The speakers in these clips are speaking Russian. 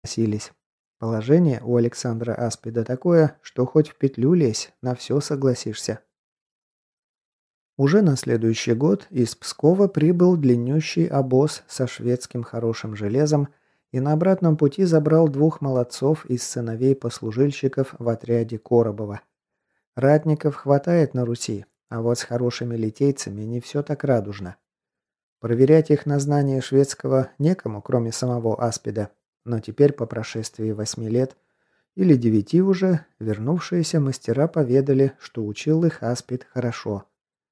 согласились. Положение у Александра Аспида такое, что хоть в петлю лезь, на все согласишься. Уже на следующий год из Пскова прибыл длиннющий обоз со шведским хорошим железом и на обратном пути забрал двух молодцов из сыновей послужильщиков в отряде Коробова. Ратников хватает на Руси, а вот с хорошими литейцами не все так радужно. Проверять их на знание шведского некому, кроме самого Аспида, но теперь по прошествии 8 лет или 9 уже, вернувшиеся мастера поведали, что учил их Аспид хорошо.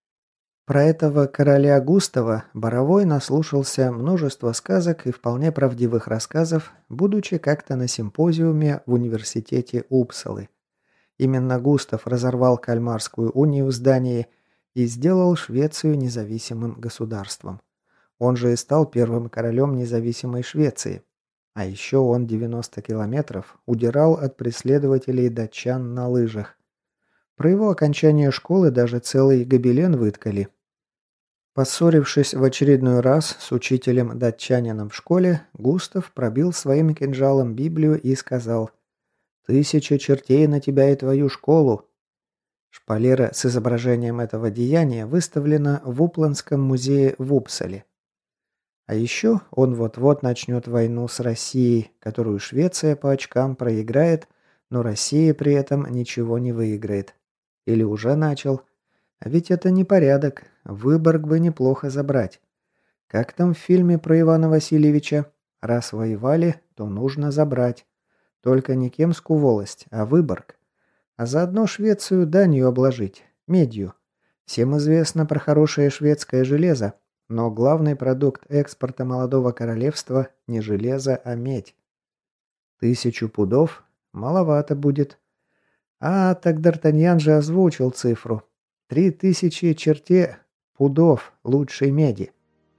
Про этого короля Густава Боровой наслушался множества сказок и вполне правдивых рассказов, будучи как-то на симпозиуме в университете Упсалы. Именно Густав разорвал Кальмарскую унию в Дании и сделал Швецию независимым государством. Он же и стал первым королем независимой Швеции. А еще он 90 километров удирал от преследователей датчан на лыжах. Про его окончание школы даже целый гобелен выткали. Поссорившись в очередной раз с учителем-датчанином в школе, Густав пробил своим кинжалом Библию и сказал: «1000 чертей на тебя и твою школу». Шпалера с изображением этого деяния выставлена в Упландском музее в Упсале. А еще он вот-вот начнет войну с Россией, которую Швеция по очкам проиграет, но Россия при этом ничего не выиграет. Или уже начал. А ведь это не порядок. Выборг бы неплохо забрать. Как там в фильме про Ивана Васильевича? Раз воевали, то нужно забрать. Только не Кемскую волость, а Выборг. А заодно Швецию данью обложить. Медью. Всем известно про хорошее шведское железо, но главный продукт экспорта молодого королевства не железо, а медь. 1000 пудов? Маловато будет. А, так Д'Артаньян же озвучил цифру. 3000 черте пудов лучшей меди.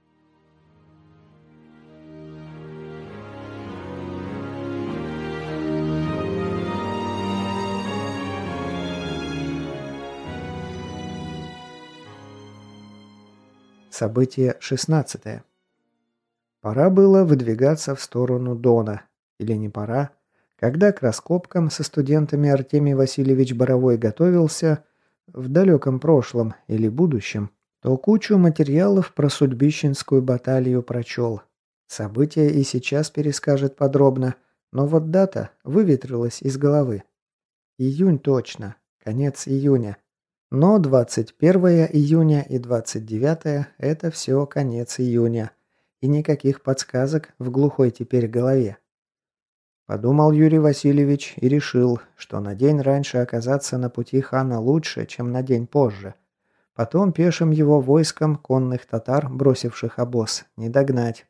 Событие 16. Пора было выдвигаться в сторону Дона. Или не пора? Когда к раскопкам со студентами Артемий Васильевич Боровой готовился, в далеком прошлом или будущем, то кучу материалов про Судьбищенскую баталию прочел. События и сейчас перескажет подробно, но вот дата выветрилась из головы. Июнь точно, конец июня. Но 21 июня и 29 это все конец июня. И никаких подсказок в глухой теперь голове. Подумал Юрий Васильевич и решил, что на день раньше оказаться на пути хана лучше, чем на день позже. Потом пешим его войском конных татар, бросивших обоз, не догнать.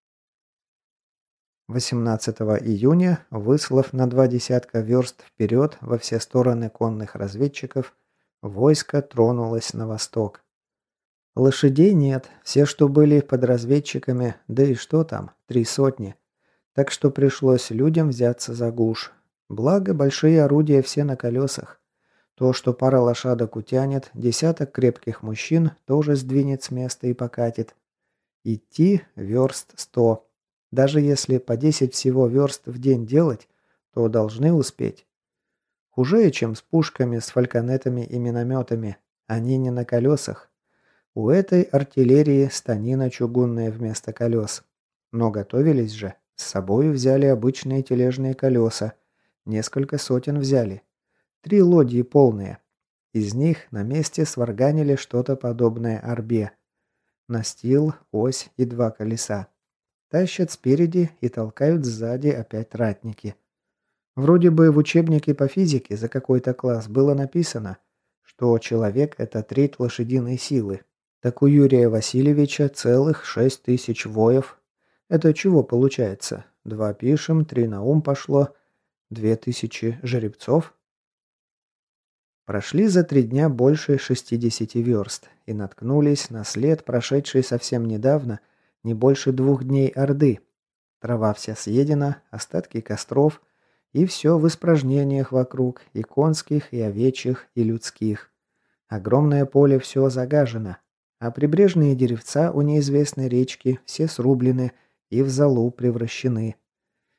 18 июня, выслав на 20 верст вперед во все стороны конных разведчиков, войско тронулось на восток. Лошадей нет, все, что были под разведчиками, да и что там, 300. Так что пришлось людям взяться за гуш. Благо, большие орудия все на колесах. То, что пара лошадок утянет, десяток крепких мужчин тоже сдвинет с места и покатит. Идти верст 100. Даже если по 10 всего верст в день делать, то должны успеть. Хуже, чем с пушками, с фальконетами и минометами. Они не на колесах. У этой артиллерии станина чугунная вместо колес. Но готовились же. С собой взяли обычные тележные колеса. Несколько сотен взяли. 3 лодьи полные. Из них на месте сварганили что-то подобное арбе. Настил, ось и 2 колеса. Тащат спереди и толкают сзади опять ратники. Вроде бы в учебнике по физике за какой-то класс было написано, что человек – это треть лошадиной силы. Так у Юрия Васильевича целых 6000 воев. Это чего получается? 2 пишем, 3 на ум пошло. 2000 жеребцов? Прошли за 3 дня больше 60 верст и наткнулись на след, прошедший совсем недавно, не больше 2 дней Орды. Трава вся съедена, остатки костров, и все в испражнениях вокруг, и конских, и овечьих, и людских. Огромное поле все загажено, а прибрежные деревца у неизвестной речки все срублены и в золу превращены.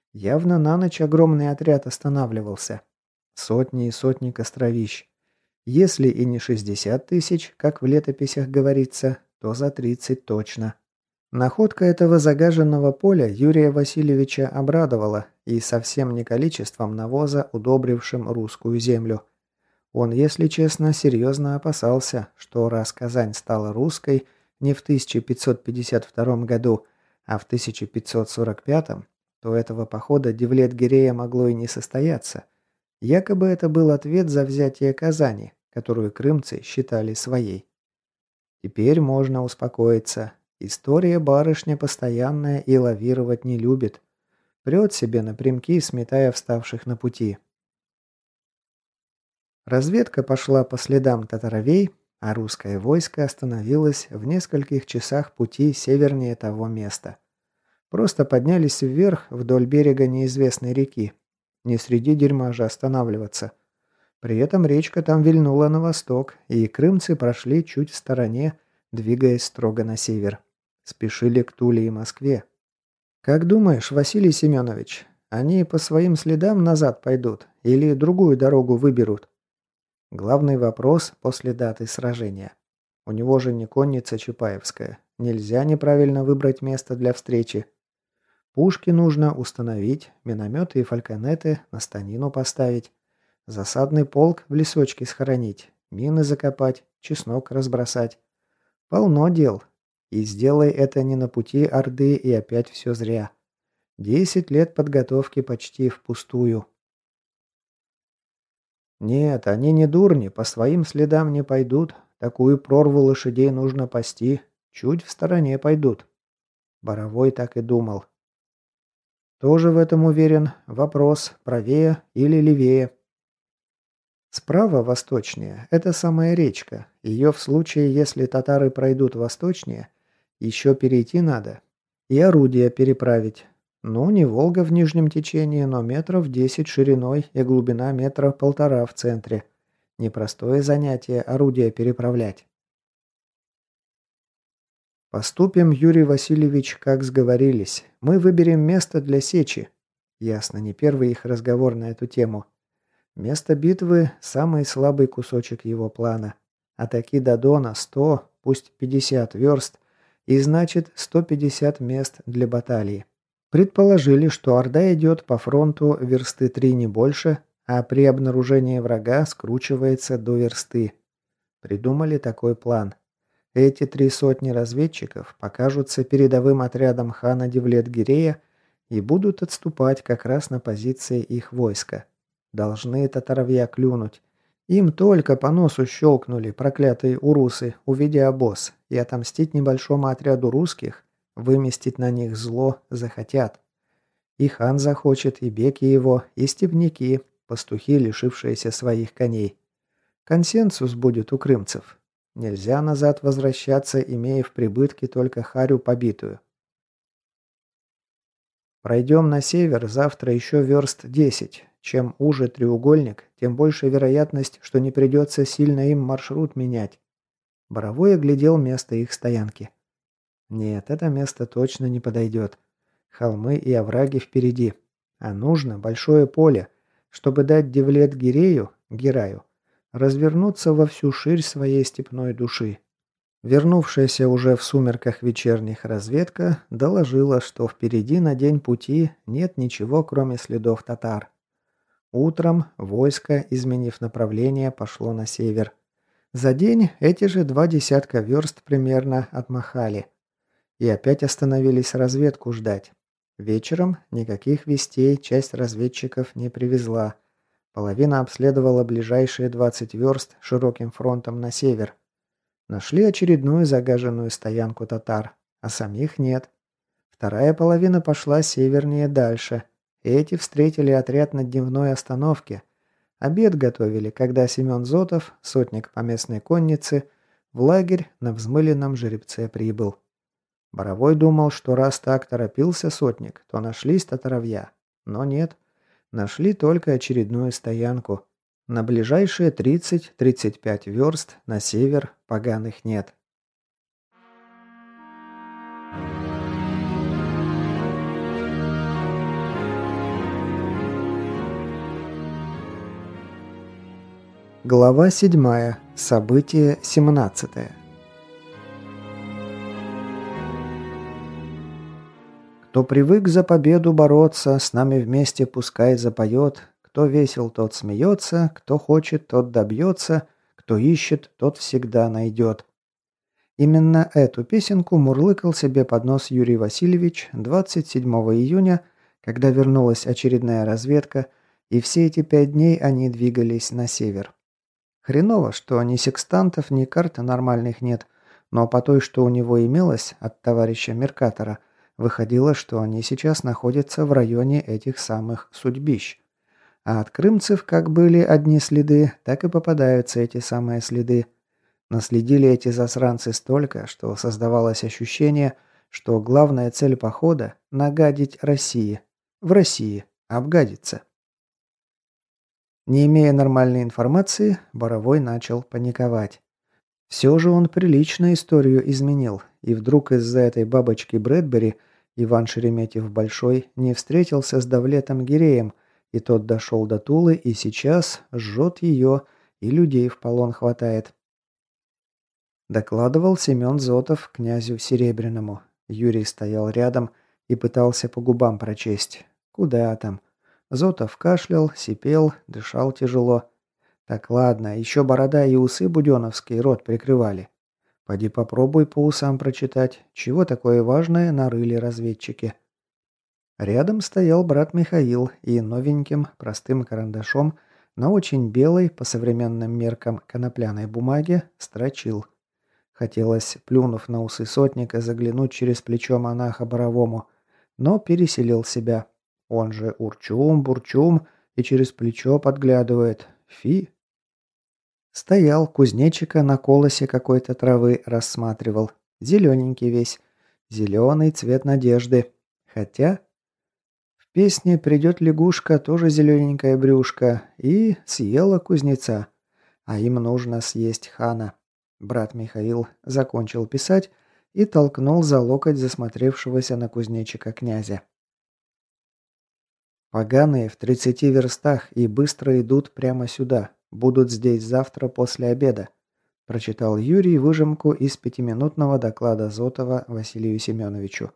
Явно на ночь огромный отряд останавливался. Сотни и сотни костровищ. Если и не 60 тысяч, как в летописях говорится, то за 30 точно. Находка этого загаженного поля Юрия Васильевича обрадовала и совсем не количеством навоза, удобрившим русскую землю. Он, если честно, серьезно опасался, что раз Казань стала русской не в 1552 году, а в 1545, то этого похода Девлет-Гирея могло и не состояться. Якобы это был ответ за взятие Казани, которую крымцы считали своей. Теперь можно успокоиться. История барышня постоянная и лавировать не любит. Прет себе напрямки, сметая вставших на пути. Разведка пошла по следам татаровей, а русское войско остановилось в нескольких часах пути севернее того места. Просто поднялись вверх вдоль берега неизвестной реки. Не среди дерьма же останавливаться. При этом речка там вильнула на восток, и крымцы прошли чуть в стороне, двигаясь строго на север. Спешили к Туле и Москве. «Как думаешь, Василий Семенович, они по своим следам назад пойдут или другую дорогу выберут?» Главный вопрос после даты сражения. У него же не конница Чапаевская. Нельзя неправильно выбрать место для встречи. Пушки нужно установить, минометы и фальконеты на станину поставить, засадный полк в лесочке схоронить, мины закопать, чеснок разбросать. Полно дел. И сделай это не на пути Орды, и опять все зря. 10 лет подготовки почти впустую. Нет, они не дурни, по своим следам не пойдут. Такую прорву лошадей нужно пасти. Чуть в стороне пойдут. Боровой так и думал. Тоже в этом уверен. Вопрос, правее или левее. Справа восточнее – это самая речка. Ее в случае, если татары пройдут восточнее, еще перейти надо. И орудия переправить. Ну, не Волга в нижнем течении, но метров 10 шириной и глубина метра 1,5 в центре. Непростое занятие орудия переправлять. Поступим, Юрий Васильевич, как сговорились. Мы выберем место для сечи. Ясно, не первый их разговор на эту тему. Место битвы – самый слабый кусочек его плана. Атаки до Дона 100, пусть 50 верст, и значит 150 мест для баталии. Предположили, что Орда идет по фронту версты 3 не больше, а при обнаружении врага скручивается до версты. Придумали такой план. Эти 3 сотни разведчиков покажутся передовым отрядом хана Девлет-Гирея и будут отступать как раз на позиции их войска. Должны татаровья клюнуть. Им только по носу щелкнули проклятые урусы, увидя обоз, и отомстить небольшому отряду русских, выместить на них зло захотят. И хан захочет, и беки его, и степняки, пастухи, лишившиеся своих коней. Консенсус будет у крымцев. Нельзя назад возвращаться, имея в прибытке только харю побитую. Пройдем на север завтра еще верст 10. Чем уже треугольник, тем больше вероятность, что не придется сильно им маршрут менять. Боровой оглядел место их стоянки. Нет, это место точно не подойдет. Холмы и овраги впереди. А нужно большое поле, чтобы дать Девлет-Гирею, Гераю, развернуться во всю ширь своей степной души. Вернувшаяся уже в сумерках вечерних разведка доложила, что впереди на день пути нет ничего, кроме следов татар. Утром войско, изменив направление, пошло на север. За день эти же 20 верст примерно отмахали. И опять остановились разведку ждать. Вечером никаких вестей часть разведчиков не привезла. Половина обследовала ближайшие 20 верст широким фронтом на север. Нашли очередную загаженную стоянку татар, а самих нет. Вторая половина пошла севернее дальше. Эти встретили отряд на дневной остановке. Обед готовили, когда Семен Зотов, сотник по местной коннице, в лагерь на взмыленном жеребце прибыл. Боровой думал, что раз так торопился сотник, то нашлись татаровья. Но нет. Нашли только очередную стоянку. На ближайшие 30-35 верст на север поганых нет. Глава 7. Событие 17. Кто привык за победу бороться, с нами вместе пускай запоет. Кто весел, тот смеется, кто хочет, тот добьется, кто ищет, тот всегда найдет. Именно эту песенку мурлыкал себе под нос Юрий Васильевич 27 июня, когда вернулась очередная разведка, и все эти 5 дней они двигались на север. Хреново, что ни секстантов, ни карт нормальных нет, но по той, что у него имелось от товарища Меркатора, выходило, что они сейчас находятся в районе этих самых судьбищ. А от крымцев как были одни следы, так и попадаются эти самые следы. Наследили эти засранцы столько, что создавалось ощущение, что главная цель похода– нагадить России. В России. Обгадиться. Не имея нормальной информации, Боровой начал паниковать. Все же он прилично историю изменил, и вдруг из-за этой бабочки Брэдбери Иван Шереметьев-Большой не встретился с Давлетом Гиреем, и тот дошел до Тулы и сейчас жжет ее, и людей в полон хватает. Докладывал Семен Зотов князю Серебряному. Юрий стоял рядом и пытался по губам прочесть. Куда там? Зотов кашлял, сипел, дышал тяжело. Так ладно, еще борода и усы буденовский рот прикрывали. Поди попробуй по усам прочитать, чего такое важное нарыли разведчики. Рядом стоял брат Михаил и новеньким простым карандашом на очень белой, по современным меркам конопляной бумаге, строчил. Хотелось, плюнув на усы сотника, заглянуть через плечо монаха Боровому, но переселил себя. Он же урчум-бурчум и через плечо подглядывает. Фи. Стоял, кузнечика на колосе какой-то травы рассматривал. Зелененький весь. Зеленый цвет надежды. Хотя... В песне «Придет лягушка» тоже зелененькая брюшка. И съела кузнеца. А им нужно съесть хана. Брат Михаил закончил писать и толкнул за локоть засмотревшегося на кузнечика князя. «Поганые в 30 верстах и быстро идут прямо сюда. Будут здесь завтра после обеда», – прочитал Юрий выжимку из 5-минутного доклада Зотова Василию Семеновичу.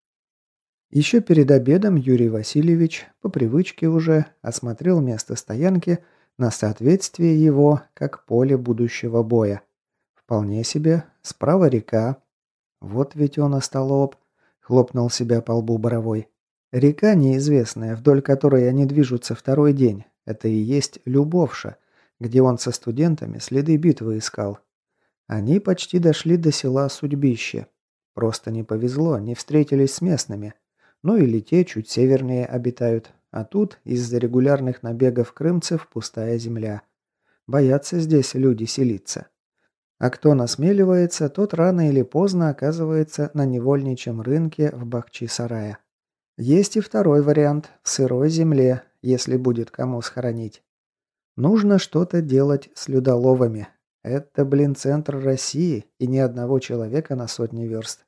Еще перед обедом Юрий Васильевич, по привычке уже, осмотрел место стоянки на соответствие его как поле будущего боя. Вполне себе, справа река. Вот ведь он остолоп, хлопнул себя по лбу Боровой. Река неизвестная, вдоль которой они движутся второй день. Это и есть Любовша, где он со студентами следы битвы искал. Они почти дошли до села Судьбище. Просто не повезло, не встретились с местными. Ну или те чуть севернее обитают. А тут из-за регулярных набегов крымцев пустая земля. Боятся здесь люди селиться. А кто насмеливается, тот рано или поздно оказывается на невольничьем рынке в Бахчисарае. Есть и второй вариант – в сырой земле, если будет кому схоронить. Нужно что-то делать с людоловами. Это, центр России и ни одного человека на сотни верст.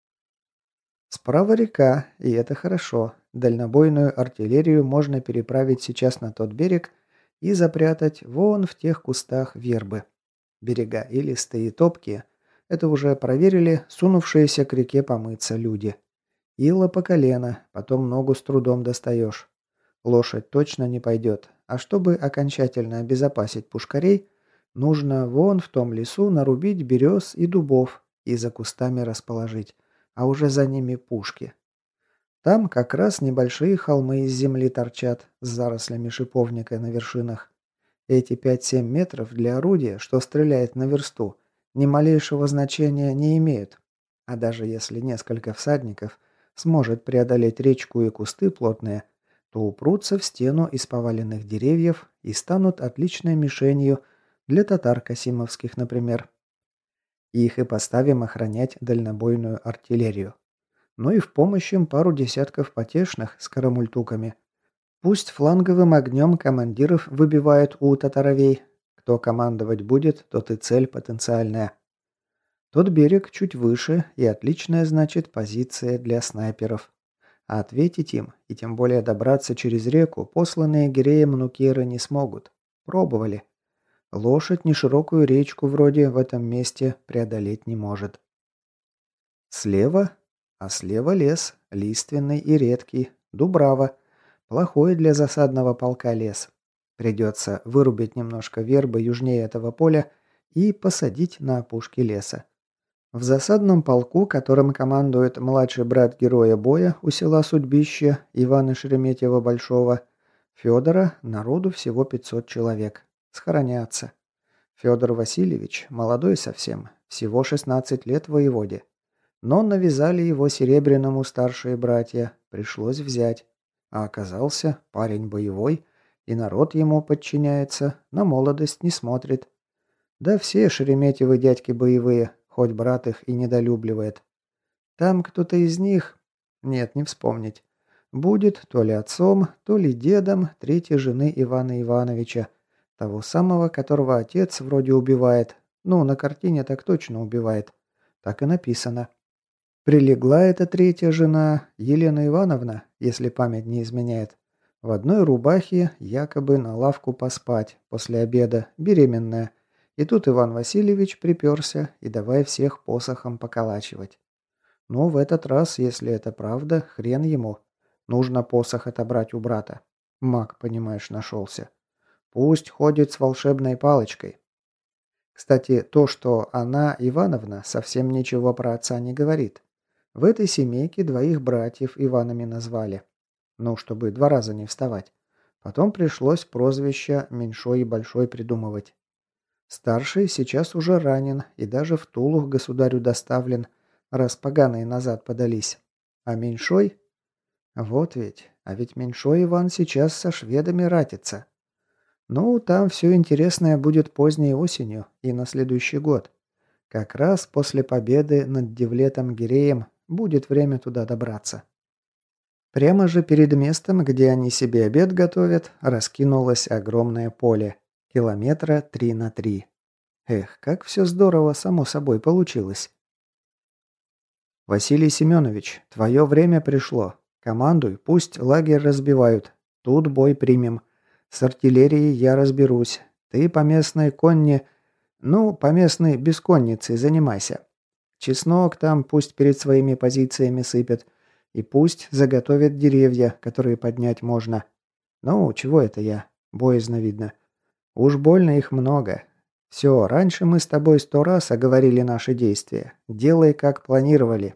Справа река, и это хорошо. Дальнобойную артиллерию можно переправить сейчас на тот берег и запрятать вон в тех кустах вербы. Берега илистые и топкие. Это уже проверили сунувшиеся к реке помыться люди. Ила по колено, потом ногу с трудом достаешь. Лошадь точно не пойдет. А чтобы окончательно обезопасить пушкарей, нужно вон в том лесу нарубить берез и дубов и за кустами расположить, а уже за ними пушки. Там как раз небольшие холмы из земли торчат с зарослями шиповника на вершинах. Эти 5-7 метров для орудия, что стреляет на версту, ни малейшего значения не имеют. А даже если несколько всадников сможет преодолеть речку и кусты плотные, то упрутся в стену из поваленных деревьев и станут отличной мишенью для татар касимовских, например. Их и поставим охранять дальнобойную артиллерию. Ну и в помощь им пару десятков потешных с карамультуками. Пусть фланговым огнем командиров выбивают у татаровей. Кто командовать будет, тот и цель потенциальная. Тот берег чуть выше и отличная, значит, позиция для снайперов. А ответить им, и тем более добраться через реку, посланные Гиреем нукеры не смогут. Пробовали. Лошадь ни широкую речку вроде в этом месте преодолеть не может. Слева? А слева лес, лиственный и редкий, дубрава. Плохой для засадного полка лес. Придется вырубить немножко вербы южнее этого поля и посадить на опушке леса. В засадном полку, которым командует младший брат героя боя у села Судьбище Ивана Шереметьева-Большого, Федора, народу всего 500 человек. Схоронятся. Федор Васильевич, молодой совсем, всего 16 лет воеводе. Но навязали его Серебряному старшие братья, пришлось взять. А оказался парень боевой, и народ ему подчиняется, на молодость не смотрит. Да все Шереметьевы дядьки боевые, хоть брат их и недолюбливает. Там кто-то из них... Нет, не вспомнить. Будет то ли отцом, то ли дедом третьей жены Ивана Ивановича, того самого, которого отец вроде убивает. Ну, на картине так точно убивает. Так и написано. Прилегла эта третья жена, Елена Ивановна, если память не изменяет, в одной рубахе якобы на лавку поспать после обеда, беременная. И тут Иван Васильевич приперся и давай всех посохом поколачивать. Ну, в этот раз, если это правда, хрен ему. Нужно посох отобрать у брата. Маг, понимаешь, нашелся. Пусть ходит с волшебной палочкой. Кстати, то, что она, Ивановна, совсем ничего про отца не говорит. В этой семейке двоих братьев Иванами назвали. Ну, чтобы два раза не вставать. Потом пришлось прозвища Меньшой и Большой придумывать. Старший сейчас уже ранен и даже в Тулу к государю доставлен, раз поганые назад подались. А Меньшой? Вот ведь. А ведь Меньшой Иван сейчас со шведами ратится. Ну, там все интересное будет поздней осенью и на следующий год. Как раз после победы над Девлетом Гиреем будет время туда добраться. Прямо же перед местом, где они себе обед готовят, раскинулось огромное поле. Километра 3 на 3. Эх, как все здорово само собой получилось. Василий Семенович, твое время пришло. Командуй, пусть лагерь разбивают. Тут бой примем. С артиллерией я разберусь. Ты по местной конне... Ну, по местной бесконнице занимайся. Чеснок там пусть перед своими позициями сыпет. И пусть заготовят деревья, которые поднять можно. Ну, чего это я? Боязно видно. Уж больно их много. Все, раньше мы с тобой 100 раз оговорили наши действия. Делай, как планировали.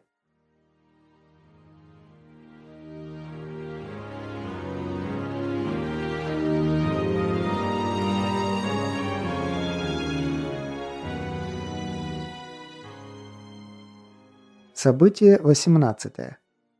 Событие 18.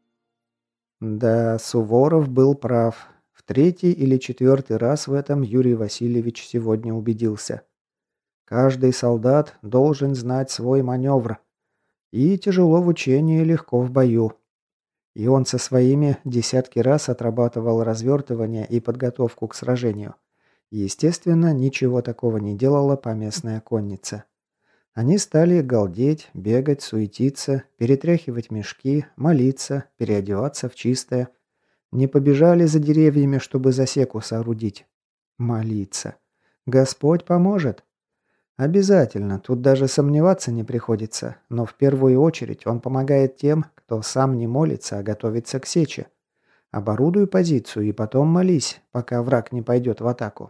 Да, Суворов был прав. В третий или четвертый раз в этом Юрий Васильевич сегодня убедился. Каждый солдат должен знать свой маневр. И тяжело в учении, легко в бою. И он со своими десятки раз отрабатывал развертывание и подготовку к сражению. Естественно, ничего такого не делала поместная конница. Они стали галдеть, бегать, суетиться, перетряхивать мешки, молиться, переодеваться в чистое. Не побежали за деревьями, чтобы засеку соорудить. Молиться. Господь поможет. Обязательно, тут даже сомневаться не приходится, но в первую очередь он помогает тем, кто сам не молится, а готовится к сече. Оборудуй позицию и потом молись, пока враг не пойдет в атаку.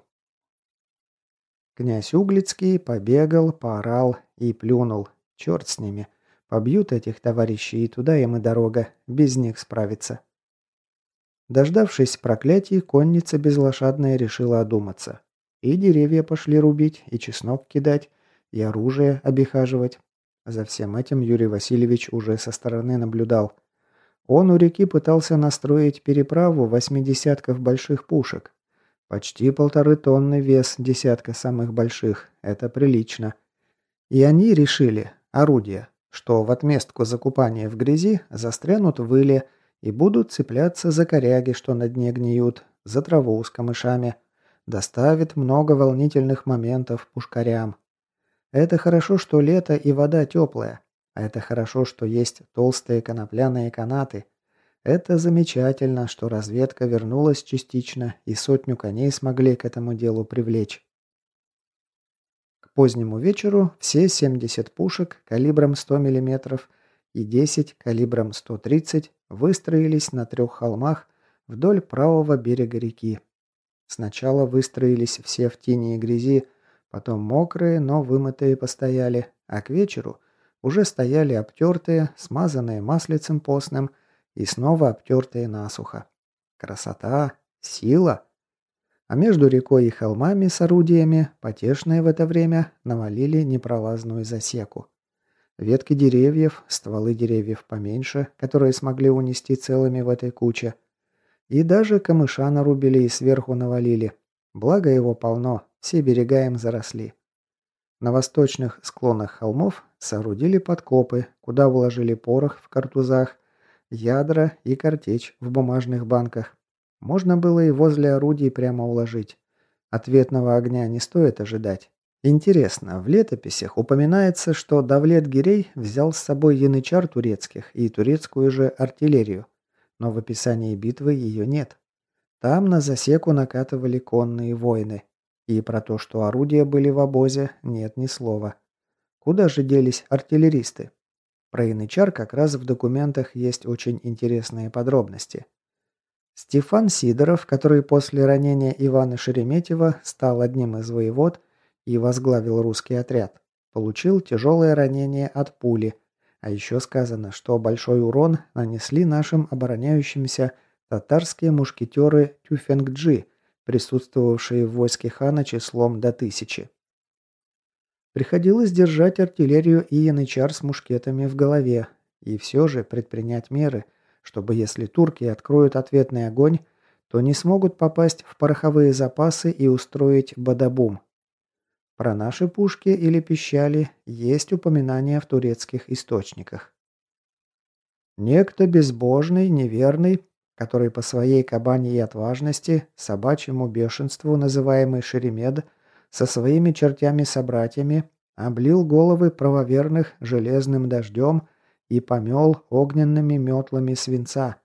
Князь Углицкий побегал, поорал и плюнул. Черт с ними. Побьют этих товарищей, и туда им и дорога. Без них справиться. Дождавшись проклятий, конница безлошадная решила одуматься. И деревья пошли рубить, и чеснок кидать, и оружие обихаживать. За всем этим Юрий Васильевич уже со стороны наблюдал. Он у реки пытался настроить переправу 80 больших пушек. Почти 1,5 тонны вес десятка самых больших. Это прилично. И они решили, орудия, что в отместку за купание в грязи застрянут в иле и будут цепляться за коряги, что на дне гниют, за траву с камышами. Доставит много волнительных моментов пушкарям. Это хорошо, что лето и вода теплая. А это хорошо, что есть толстые конопляные канаты. Это замечательно, что разведка вернулась частично и 100 коней смогли к этому делу привлечь. позднему вечеру все 70 пушек калибром 100 мм и 10 калибром 130 выстроились на 3 холмах вдоль правого берега реки. Сначала выстроились все в тени и грязи, потом мокрые, но вымытые постояли, а к вечеру уже стояли обтертые, смазанные маслицем постным и снова обтертые насухо. Красота! Сила! А между рекой и холмами с орудиями, потешные в это время, навалили непролазную засеку. Ветки деревьев, стволы деревьев поменьше, которые смогли унести целыми в этой куче. И даже камыша нарубили и сверху навалили. Благо его полно, все берега им заросли. На восточных склонах холмов соорудили подкопы, куда вложили порох в картузах, ядра и картечь в бумажных банках. Можно было и возле орудий прямо уложить. Ответного огня не стоит ожидать. Интересно, в летописях упоминается, что Давлет-Гирей взял с собой янычар турецких и турецкую же артиллерию, но в описании битвы ее нет. Там на засеку накатывали конные воины, и про то, что орудия были в обозе, нет ни слова. Куда же делись артиллеристы? Про янычар как раз в документах есть очень интересные подробности. Стефан Сидоров, который после ранения Ивана Шереметьева стал одним из воевод и возглавил русский отряд, получил тяжелое ранение от пули, а еще сказано, что большой урон нанесли нашим обороняющимся татарские мушкетеры Тюфенгджи, присутствовавшие в войске хана числом до 1000. Приходилось держать артиллерию и янычар с мушкетами в голове, и все же предпринять меры, чтобы если турки откроют ответный огонь, то не смогут попасть в пороховые запасы и устроить бадабум. Про наши пушки или пищали есть упоминания в турецких источниках. Некто безбожный, неверный, который по своей кабаньей отважности, собачьему бешенству, называемый Шеремед, со своими чертями-собратьями, облил головы правоверных железным дождем и помел огненными метлами свинца.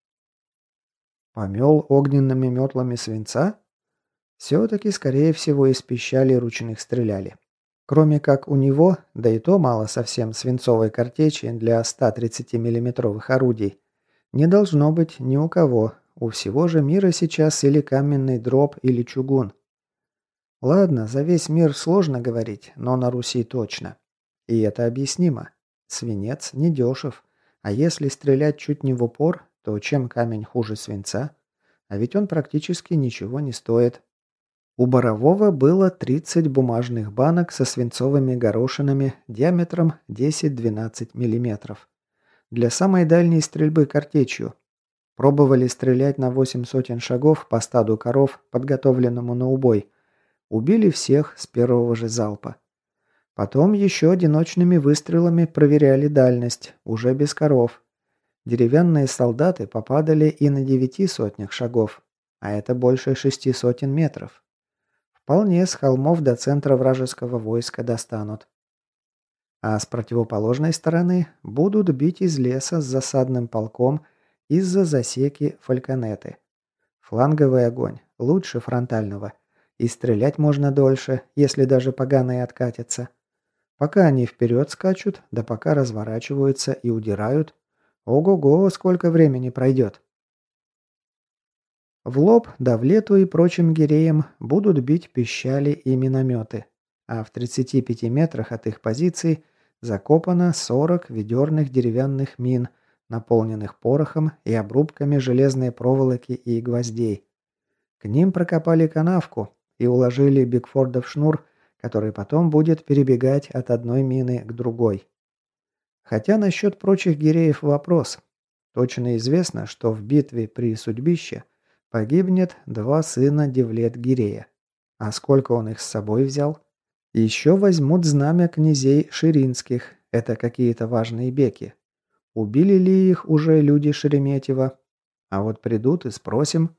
Помел огненными метлами свинца? Все-таки, скорее всего, из пищали ручных стреляли. Кроме как у него, да и то мало совсем свинцовой картечи для 130 миллиметровых орудий, не должно быть ни у кого. У всего же мира сейчас или каменный дроб, или чугун. Ладно, за весь мир сложно говорить, но на Руси точно. И это объяснимо. Свинец недешев. А если стрелять чуть не в упор, то чем камень хуже свинца? А ведь он практически ничего не стоит. У Борового было 30 бумажных банок со свинцовыми горошинами диаметром 10-12 мм. Для самой дальней стрельбы картечью. Пробовали стрелять на 8 сотен шагов по стаду коров, подготовленному на убой. Убили всех с первого же залпа. Потом еще одиночными выстрелами проверяли дальность, уже без коров. Деревянные солдаты попадали и на 9 сотнях шагов, а это больше 6 сотен метров. Вполне с холмов до центра вражеского войска достанут. А с противоположной стороны будут бить из леса с засадным полком из-за засеки фальконеты. Фланговый огонь лучше фронтального. И стрелять можно дольше, если даже поганые откатятся. Пока они вперед скачут, да пока разворачиваются и удирают. Ого-го, сколько времени пройдет. В лоб, Давлету и прочим гиреям будут бить пищали и минометы. А в 35 метрах от их позиций закопано 40 ведерных деревянных мин, наполненных порохом и обрубками железной проволоки и гвоздей. К ним прокопали канавку и уложили Бигфордов шнур, который потом будет перебегать от одной мины к другой. Хотя насчет прочих гиреев вопрос. Точно известно, что в битве при Судьбище погибнет 2 сына Девлет-Гирея. А сколько он их с собой взял? Еще возьмут знамя князей Ширинских, это какие-то важные беки. Убили ли их уже люди Шереметьева? А вот придут и спросим.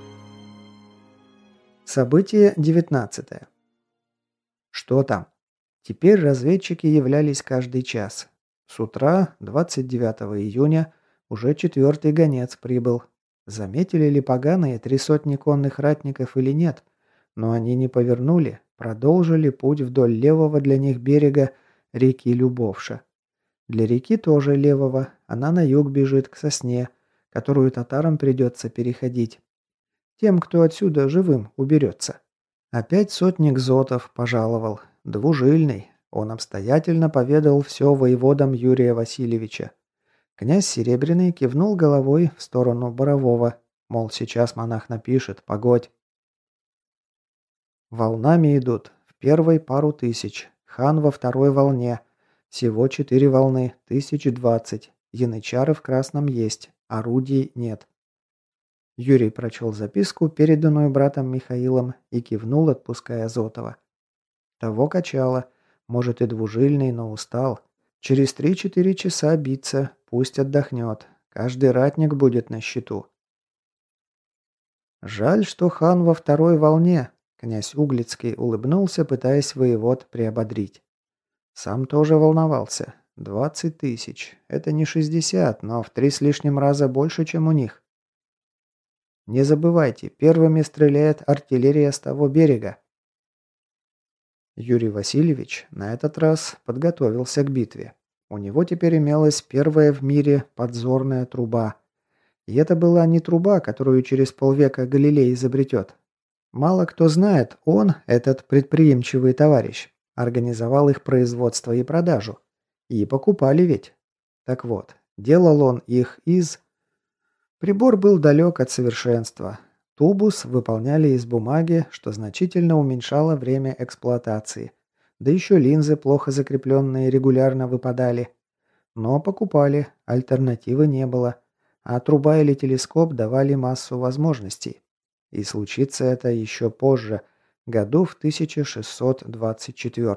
Событие 19. Что там? Теперь разведчики являлись каждый час. С утра 29 июня уже четвертый гонец прибыл. Заметили ли поганые 300 конных ратников или нет? Но они не повернули, продолжили путь вдоль левого для них берега реки Любовша. Для реки тоже левого, она на юг бежит к сосне, которую татарам придется переходить. Тем, кто отсюда живым уберется. Опять сотник Зотов пожаловал. Двужильный. Он обстоятельно поведал все воеводам Юрия Васильевича. Князь Серебряный кивнул головой в сторону Борового. Мол, сейчас монах напишет, погодь. Волнами идут. В первой пару тысяч. Хан во второй волне. Всего 4 волны, 1020. Янычары в красном есть. Орудий нет. Юрий прочел записку, переданную братом Михаилом, и кивнул, отпуская Зотова. Того качало. Может и двужильный, но устал. Через 3-4 часа биться, пусть отдохнет. Каждый ратник будет на счету. Жаль, что хан во второй волне. Князь Углицкий улыбнулся, пытаясь воевод приободрить. Сам тоже волновался. 20 тысяч. Это не 60, но в 3 с лишним раза больше, чем у них. Не забывайте, первыми стреляет артиллерия с того берега. Юрий Васильевич на этот раз подготовился к битве. У него теперь имелась первая в мире подзорная труба. И это была не труба, которую через полвека Галилей изобретет. Мало кто знает, он, этот предприимчивый товарищ, организовал их производство и продажу. И покупали ведь. Так вот, делал он их из... Прибор был далек от совершенства. Тубус выполняли из бумаги, что значительно уменьшало время эксплуатации. Да еще линзы, плохо закрепленные, регулярно выпадали. Но покупали, альтернативы не было. А труба или телескоп давали массу возможностей. И случится это еще позже, году в 1624.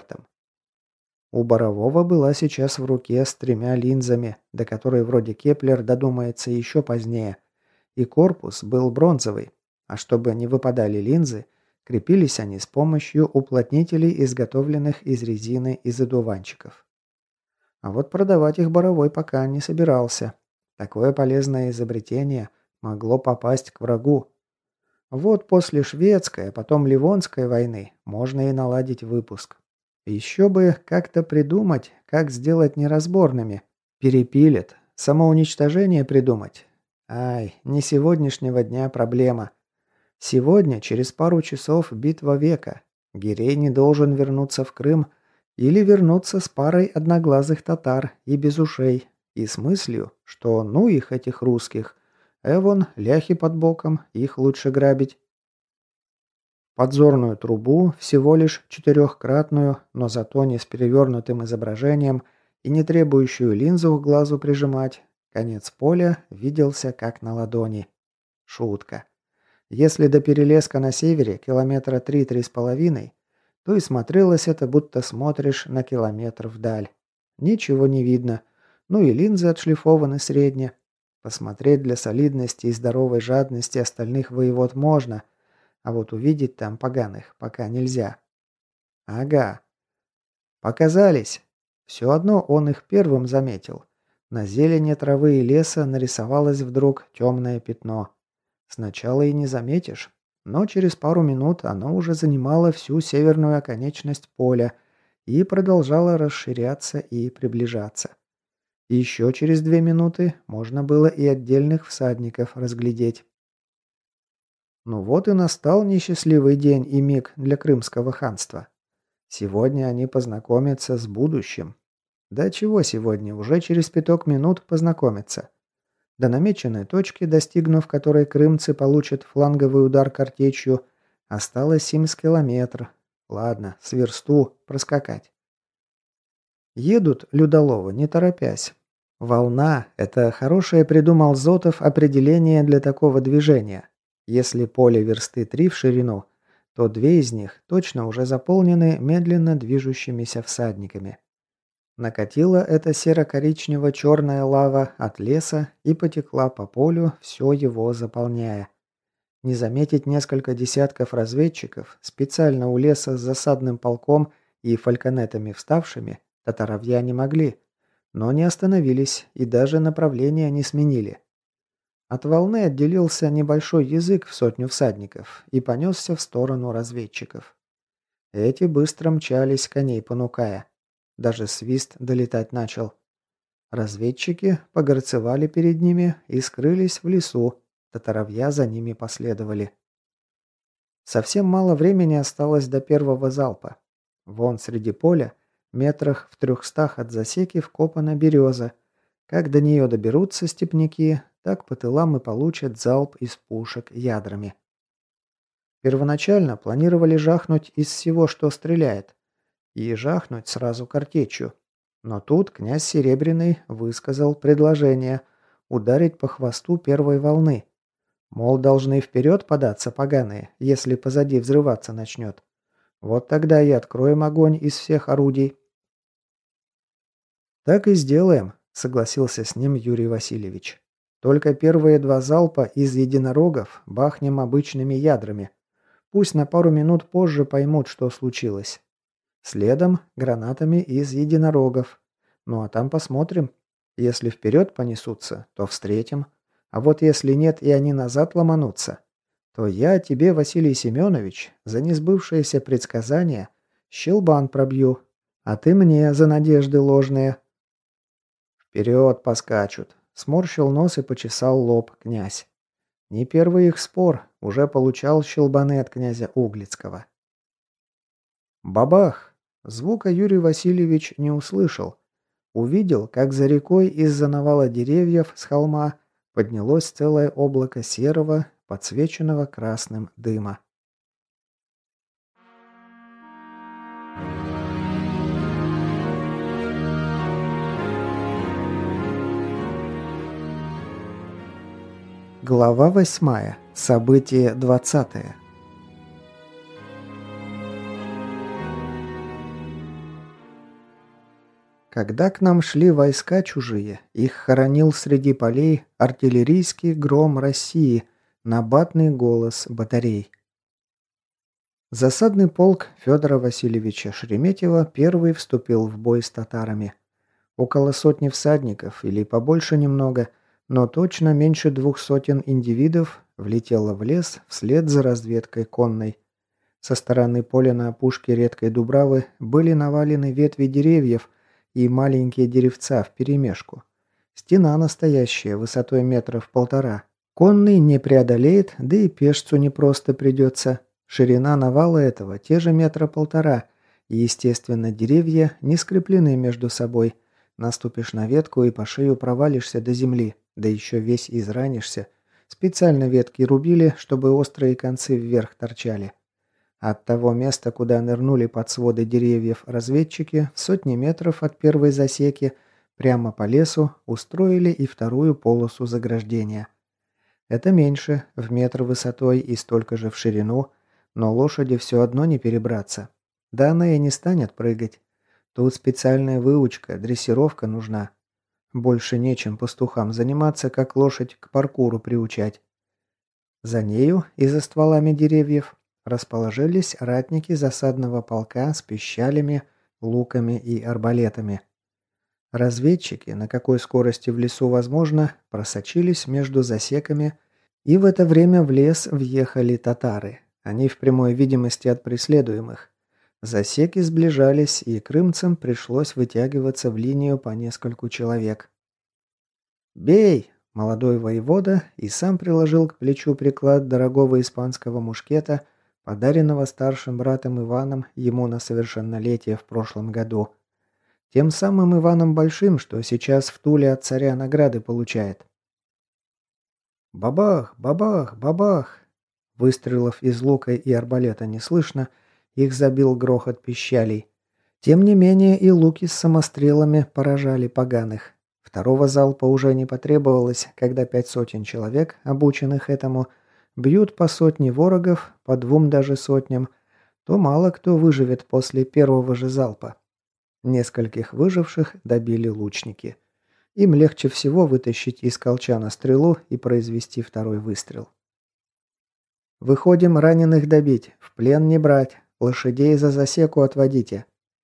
У Борового была сейчас в руке с 3 линзами, до которой вроде Кеплер додумается еще позднее. И корпус был бронзовый, а чтобы не выпадали линзы, крепились они с помощью уплотнителей, изготовленных из резины из одуванчиков. А вот продавать их Боровой пока не собирался. Такое полезное изобретение могло попасть к врагу. Вот после шведской, а потом ливонской войны можно и наладить выпуск. Еще бы как-то придумать, как сделать неразборными. Перепилят. Самоуничтожение придумать. Ай, не сегодняшнего дня проблема. Сегодня, через пару часов, битва века. Гирей не должен вернуться в Крым или вернуться с парой одноглазых татар и без ушей. И с мыслью, что ну их, этих русских. Эвон, ляхи под боком, их лучше грабить. Подзорную трубу, всего лишь 4-кратную, но зато не с перевернутым изображением и не требующую линзу к глазу прижимать, конец поля виделся как на ладони. Шутка. Если до Перелеска на севере километра 3-3,5, то и смотрелось это, будто смотришь на километр вдаль. Ничего не видно. Ну и линзы отшлифованы средне. Посмотреть для солидности и здоровой жадности остальных воевод можно, а вот увидеть там поганых пока нельзя. Ага. Показались. Все одно он их первым заметил. На зелени травы и леса нарисовалось вдруг темное пятно. Сначала и не заметишь, но через пару минут оно уже занимало всю северную оконечность поля и продолжало расширяться и приближаться. Еще через 2 минуты можно было и отдельных всадников разглядеть. Ну вот и настал несчастливый день и миг для Крымского ханства. Сегодня они познакомятся с будущим. Да чего сегодня, уже через 5 минут познакомятся. До намеченной точки, достигнув которой крымцы получат фланговый удар картечью, осталось 70 километров. Ладно, с версту проскакать. Едут людоловы, не торопясь. Волна – это хорошее придумал Зотов определение для такого движения. Если поле версты 3 в ширину, то 2 из них точно уже заполнены медленно движущимися всадниками. Накатила эта серо-коричнево-черная лава от леса и потекла по полю, все его заполняя. Не заметить несколько десятков разведчиков, специально у леса с засадным полком и фальконетами вставшими, татаровья не могли, но не остановились и даже направление не сменили. От волны отделился небольшой язык в 100 всадников и понесся в сторону разведчиков. Эти быстро мчались, коней понукая. Даже свист долетать начал. Разведчики погорцевали перед ними и скрылись в лесу, татаровья за ними последовали. Совсем мало времени осталось до первого залпа. Вон среди поля, метрах в 300 от засеки, вкопана береза. Как до нее доберутся степняки, так по тылам и получат залп из пушек ядрами. Первоначально планировали жахнуть из всего, что стреляет. И жахнуть сразу картечью. Но тут князь Серебряный высказал предложение ударить по хвосту первой волны. Мол, должны вперед податься поганые, если позади взрываться начнет. Вот тогда и откроем огонь из всех орудий. Так и сделаем, согласился с ним Юрий Васильевич. Только первые 2 залпа из единорогов бахнем обычными ядрами. Пусть на пару минут позже поймут, что случилось. Следом гранатами из единорогов. Ну а там посмотрим. Если вперед понесутся, то встретим. А вот если нет и они назад ломанутся, то я тебе, Василий Семенович, за несбывшееся предсказание щелбан пробью, а ты мне за надежды ложные. Вперед поскачут. Сморщил нос и почесал лоб князь. Не первый их спор, уже получал щелбаны от князя Углицкого. Бабах! Звука Юрий Васильевич не услышал. Увидел, как за рекой из-за навала деревьев с холма поднялось целое облако серого, подсвеченного красным дыма. Глава 8. Событие 20. Когда к нам шли войска чужие, их хоронил среди полей артиллерийский гром России, набатный голос батарей. Засадный полк Федора Васильевича Шереметьева первый вступил в бой с татарами. Около сотни всадников, или побольше немного, но точно меньше 200 индивидов влетело в лес вслед за разведкой конной. Со стороны поля на опушке редкой дубравы были навалены ветви деревьев и маленькие деревца вперемешку. Стена настоящая, высотой 1,5 метра. Конный не преодолеет, да и пешцу непросто придется. Ширина навала этого те же 1,5 метра, и, естественно, деревья не скреплены между собой. Наступишь на ветку и по шею провалишься до земли, да еще весь изранишься. Специально ветки рубили, чтобы острые концы вверх торчали. От того места, куда нырнули под своды деревьев разведчики, в сотни метров от первой засеки, прямо по лесу, устроили и вторую полосу заграждения. Это меньше, в метр высотой и столько же в ширину, но лошади все одно не перебраться. Да она и не станет прыгать. Тут специальная выучка, дрессировка нужна. Больше нечем пастухам заниматься, как лошадь к паркуру приучать. За нею и за стволами деревьев расположились ратники засадного полка с пищалями, луками и арбалетами. Разведчики, на какой скорости в лесу возможно, просочились между засеками, и в это время в лес въехали татары. Они в прямой видимости от преследуемых. Засеки сближались, и крымцам пришлось вытягиваться в линию по нескольку человек. «Бей!» – молодой воевода и сам приложил к плечу приклад дорогого испанского мушкета, подаренного старшим братом Иваном ему на совершеннолетие в прошлом году. Тем самым Иваном Большим, что сейчас в Туле от царя награды получает. Бабах, бабах, бабах! Выстрелов из лука и арбалета не слышно, их забил грохот пищалей. Тем не менее и луки с самострелами поражали поганых. Второго залпа уже не потребовалось, когда 500 человек, обученных этому, бьют по сотне ворогов, по 2 даже сотням, то мало кто выживет после первого же залпа. Нескольких выживших добили лучники. Им легче всего вытащить из колчана стрелу и произвести второй выстрел. «Выходим раненых добить, в плен не брать, лошадей за засеку отводите».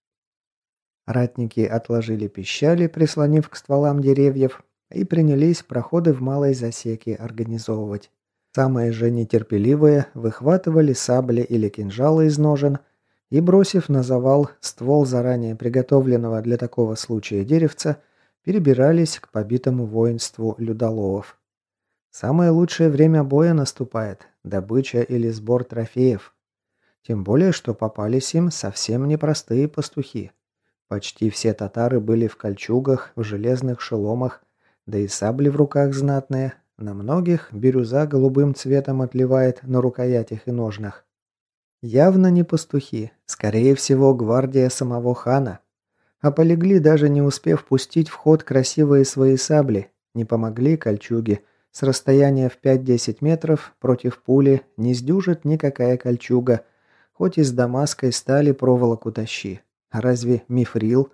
Ратники отложили пищали, прислонив к стволам деревьев, и принялись проходы в малой засеке организовывать. Самые же нетерпеливые выхватывали сабли или кинжалы из ножен и, бросив на завал ствол заранее приготовленного для такого случая деревца, перебирались к побитому воинству людоловов. Самое лучшее время боя наступает – добыча или сбор трофеев. Тем более, что попались им совсем непростые пастухи. Почти все татары были в кольчугах, в железных шеломах, да и сабли в руках знатные. На многих бирюза голубым цветом отливает на рукоятях и ножнах. Явно не пастухи, скорее всего, гвардия самого хана. А полегли, даже не успев пустить в ход красивые свои сабли. Не помогли кольчуги. С расстояния в 5-10 метров против пули не сдюжит никакая кольчуга, хоть из дамасской стали проволоку тащи. А разве мифрил?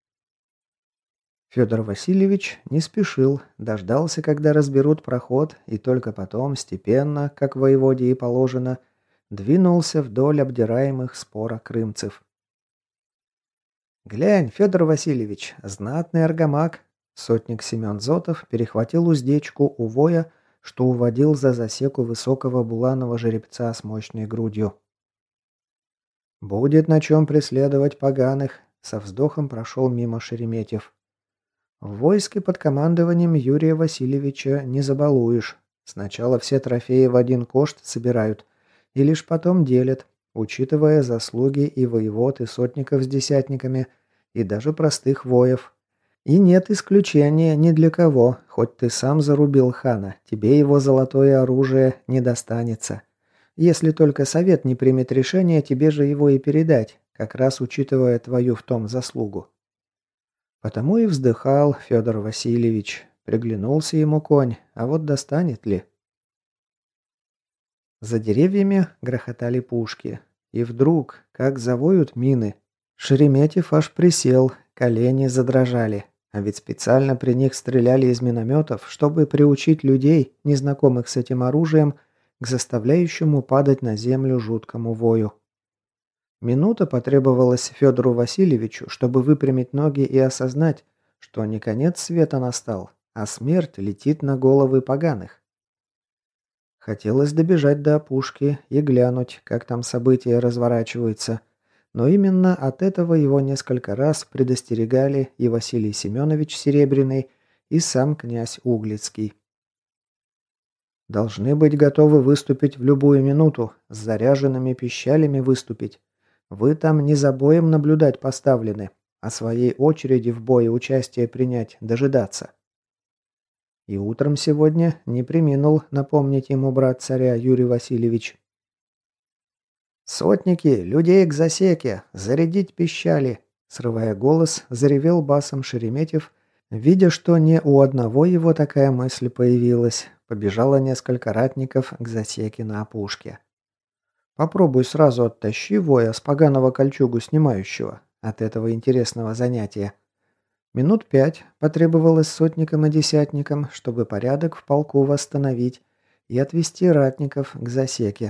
Федор Васильевич не спешил, дождался, когда разберут проход, и только потом, степенно, как воеводе и положено, двинулся вдоль обдираемых спора крымцев. «Глянь, Федор Васильевич, знатный аргамак!» Сотник Семен Зотов перехватил уздечку у воя, что уводил за засеку высокого буланого жеребца с мощной грудью. «Будет на чем преследовать поганых», — со вздохом прошел мимо Шереметьев. «В войске под командованием Юрия Васильевича не забалуешь. Сначала все трофеи в один кошт собирают, и лишь потом делят, учитывая заслуги и воевод, и сотников с десятниками, и даже простых воев. И нет исключения ни для кого, хоть ты сам зарубил хана, тебе его золотое оружие не достанется. Если только совет не примет решение тебе же его и передать, как раз учитывая твою в том заслугу». Потому и вздыхал Федор Васильевич. Приглянулся ему конь, а вот достанет ли? За деревьями грохотали пушки. И вдруг, как завоют мины, Шереметьев аж присел, колени задрожали. А ведь специально при них стреляли из минометов, чтобы приучить людей, незнакомых с этим оружием, к заставляющему падать на землю жуткому вою. Минута потребовалась Федору Васильевичу, чтобы выпрямить ноги и осознать, что не конец света настал, а смерть летит на головы поганых. Хотелось добежать до опушки и глянуть, как там события разворачиваются, но именно от этого его несколько раз предостерегали и Василий Семенович Серебряный, и сам князь Углицкий. Должны быть готовы выступить в любую минуту, с заряженными пищалями выступить. Вы там не за боем наблюдать поставлены, а своей очереди в бое участие принять, дожидаться. И утром сегодня не преминул напомнить ему брат царя Юрий Васильевич. «Сотники, людей к засеке! Зарядить пищали!» Срывая голос, заревел басом Шереметьев, видя, что не у одного его такая мысль появилась. Побежало несколько ратников к засеке на опушке. Попробуй сразу оттащи воя с поганого кольчугу снимающего от этого интересного занятия. Минут 5 потребовалось сотникам и десятникам, чтобы порядок в полку восстановить и отвести ратников к засеке.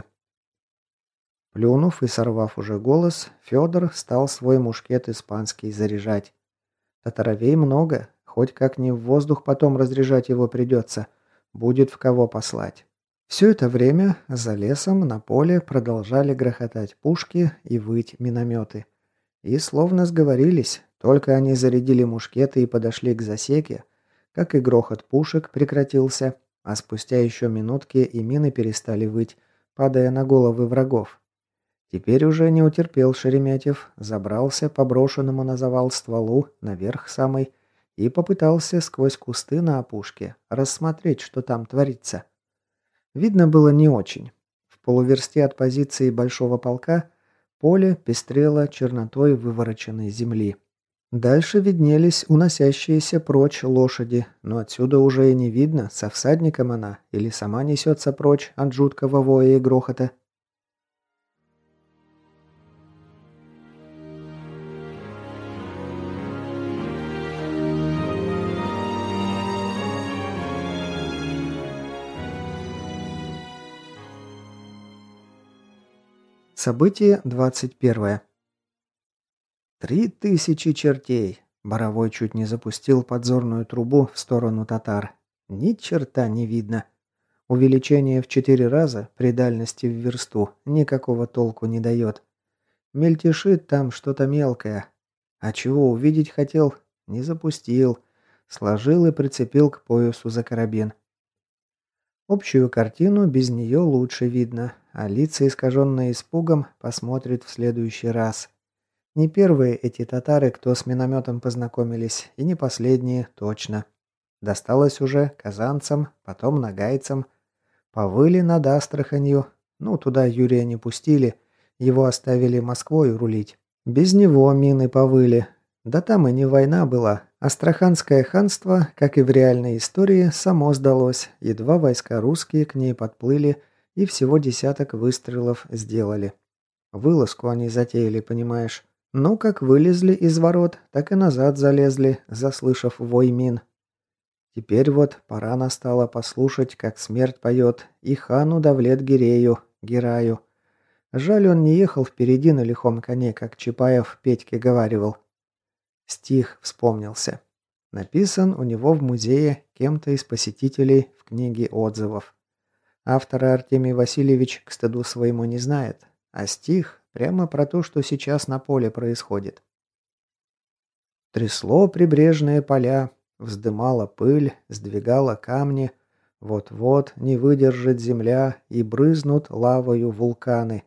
Плюнув и сорвав уже голос, Федор стал свой мушкет испанский заряжать. Татаровей много, хоть как ни в воздух потом разряжать его придется, будет в кого послать. Все это время за лесом на поле продолжали грохотать пушки и выть минометы. И словно сговорились, только они зарядили мушкеты и подошли к засеке, как и грохот пушек прекратился, а спустя еще минутки и мины перестали выть, падая на головы врагов. Теперь уже не утерпел Шереметьев, забрался по брошенному на завал стволу, наверх самый, и попытался сквозь кусты на опушке рассмотреть, что там творится. Видно было не очень. В полуверсте от позиции большого полка поле пестрело чернотой вывороченной земли. Дальше виднелись уносящиеся прочь лошади, но отсюда уже и не видно, со всадником она или сама несется прочь от жуткого воя и грохота. Событие 21. 3000 чертей! Боровой чуть не запустил подзорную трубу в сторону татар. Ни черта не видно. Увеличение в 4 раза при дальности в версту никакого толку не дает. Мельтешит там что-то мелкое. А чего увидеть хотел? Не запустил. Сложил и прицепил к поясу за карабин. Общую картину без нее лучше видно, а лица, искаженные испугом, посмотрит в следующий раз. Не первые эти татары, кто с минометом познакомились, и не последние, точно. Досталось уже казанцам, потом нагайцам. Повыли над Астраханью. Ну, туда Юрия не пустили, его оставили Москвой рулить. Без него мины повыли. Да там и не война была. Астраханское ханство, как и в реальной истории, само сдалось. Едва войска русские к ней подплыли и всего десяток выстрелов сделали. Вылазку они затеяли, понимаешь. Ну, как вылезли из ворот, так и назад залезли, заслышав вой мин. Теперь вот пора настала послушать, как смерть поет и хану Давлет-Гирею, Гераю. Жаль, он не ехал впереди на лихом коне, как Чапаев Петьке говаривал. Стих вспомнился. Написан у него в музее кем-то из посетителей в книге отзывов. Автора Артемий Васильевич к стыду своему не знает, а стих прямо про то, что сейчас на поле происходит. Трясло прибрежные поля, вздымала пыль, сдвигала камни. Вот-вот не выдержит земля и брызнут лавою вулканы.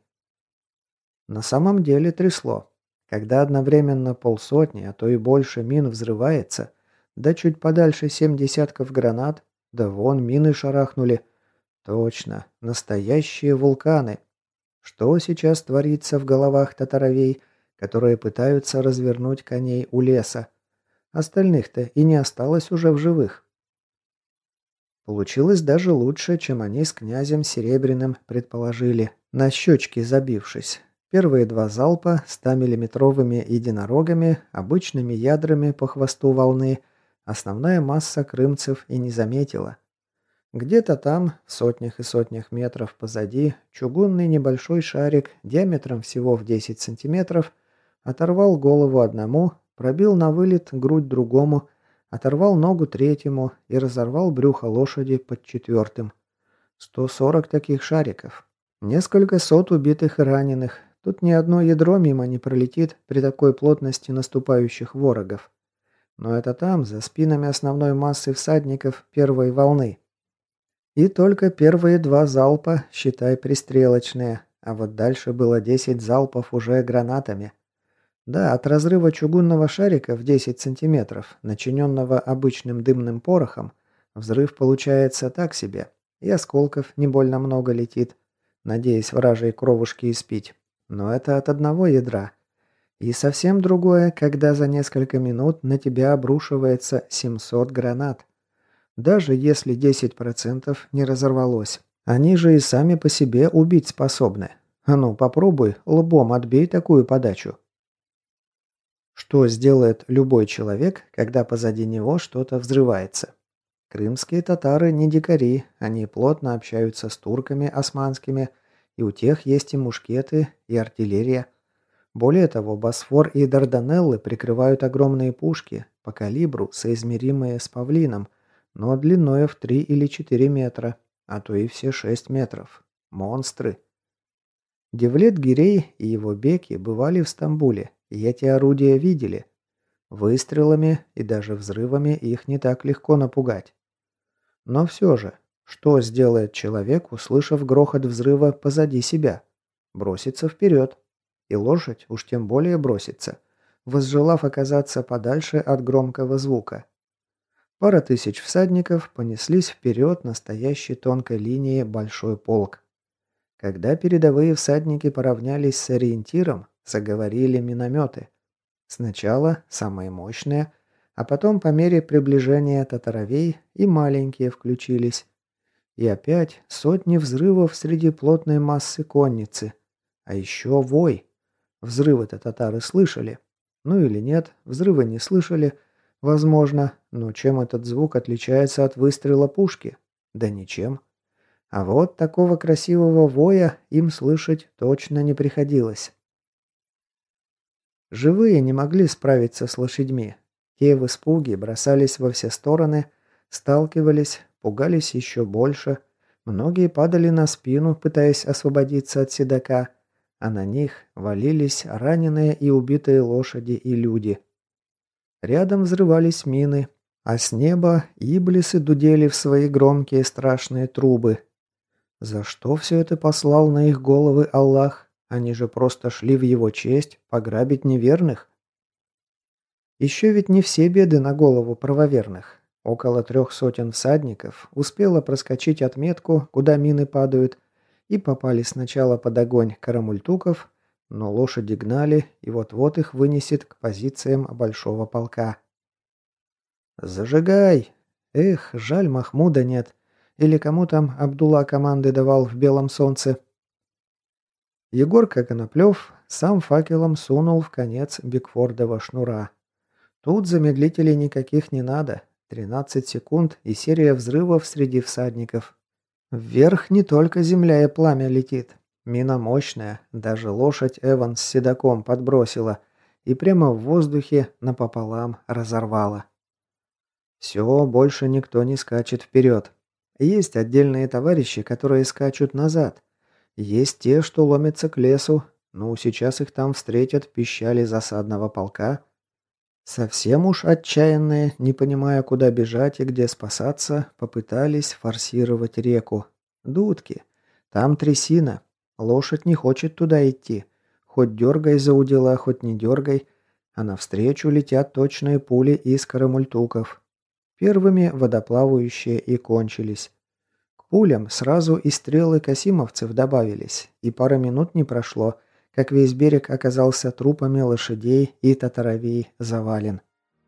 На самом деле трясло. Когда одновременно полсотни, а то и больше мин взрывается, да чуть подальше 7 десятков гранат, да вон мины шарахнули. Точно, настоящие вулканы. Что сейчас творится в головах татаровей, которые пытаются развернуть коней у леса? Остальных-то и не осталось уже в живых. Получилось даже лучше, чем они с князем Серебряным предположили, на щечки забившись. Первые два залпа 100-миллиметровыми единорогами, обычными ядрами по хвосту волны, основная масса крымцев и не заметила. Где-то там, в сотнях и сотнях метров позади, чугунный небольшой шарик диаметром всего в 10 сантиметров оторвал голову одному, пробил на вылет грудь другому, оторвал ногу третьему и разорвал брюхо лошади под четвертым. 140 таких шариков. Несколько сот убитых и раненых. Тут ни одно ядро мимо не пролетит при такой плотности наступающих ворогов. Но это там, за спинами основной массы всадников первой волны. И только первые два залпа, считай, пристрелочные, а вот дальше было 10 залпов уже гранатами. Да, от разрыва чугунного шарика в 10 сантиметров, начиненного обычным дымным порохом, взрыв получается так себе, и осколков не больно много летит, надеясь вражьей кровушки испить. Но это от одного ядра. И совсем другое, когда за несколько минут на тебя обрушивается 700 гранат. Даже если 10% не разорвалось. Они же и сами по себе убить способны. А ну, попробуй, лбом отбей такую подачу. Что сделает любой человек, когда позади него что-то взрывается? Крымские татары не дикари, они плотно общаются с турками османскими, и у тех есть и мушкеты, и артиллерия. Более того, Босфор и Дарданеллы прикрывают огромные пушки, по калибру соизмеримые с павлином, но длиной в 3 или 4 метра, а то и все 6 метров. Монстры. Девлет-Гирей и его беки бывали в Стамбуле, и эти орудия видели. Выстрелами и даже взрывами их не так легко напугать. Но все же, что сделает человек, услышав грохот взрыва позади себя? Бросится вперед. И лошадь уж тем более бросится, возжелав оказаться подальше от громкого звука. Пара тысяч всадников понеслись вперед настоящей тонкой линии большой полк. Когда передовые всадники поравнялись с ориентиром, заговорили минометы. Сначала самые мощные, а потом по мере приближения татаровей и маленькие включились. И опять сотни взрывов среди плотной массы конницы. А еще вой. Взрывы-то татары слышали. Ну или нет, взрывы не слышали. Возможно, но чем этот звук отличается от выстрела пушки? Да ничем. А вот такого красивого воя им слышать точно не приходилось. Живые не могли справиться с лошадьми. Те в испуге бросались во все стороны, сталкивались, пугались еще больше. Многие падали на спину, пытаясь освободиться от седока, а на них валились раненые и убитые лошади и люди. Рядом взрывались мины, а с неба иблисы дудели в свои громкие страшные трубы. За что все это послал на их головы Аллах? Они же просто шли в его честь пограбить неверных. Еще ведь не все беды на голову правоверных. Около 300 всадников успело проскочить отметку, куда мины падают, и попали сначала под огонь карамультуков, но лошади гнали, и вот-вот их вынесет к позициям большого полка. «Зажигай!» Эх, жаль, Махмуда нет. Или кому там Абдулла команды давал в белом солнце. Егорка Коноплев сам факелом сунул в конец Бигфордова шнура. Тут замедлителей никаких не надо. 13 секунд и серия взрывов среди всадников. Вверх не только земля и пламя летит. Мина мощная, даже лошадь Эван с седаком подбросила и прямо в воздухе напополам разорвала. Все, больше никто не скачет вперед. Есть отдельные товарищи, которые скачут назад. Есть те, что ломятся к лесу. Ну, сейчас их там встретят пищали засадного полка. Совсем уж отчаянные, не понимая, куда бежать и где спасаться, попытались форсировать реку. Дудки. Там трясина. Лошадь не хочет туда идти. Хоть дергай за удила, хоть не дергай. А навстречу летят точные пули из карамультуков. Первыми водоплавающие и кончились. К пулям сразу и стрелы касимовцев добавились, и пара минут не прошло, как весь берег оказался трупами лошадей и татаровей завален.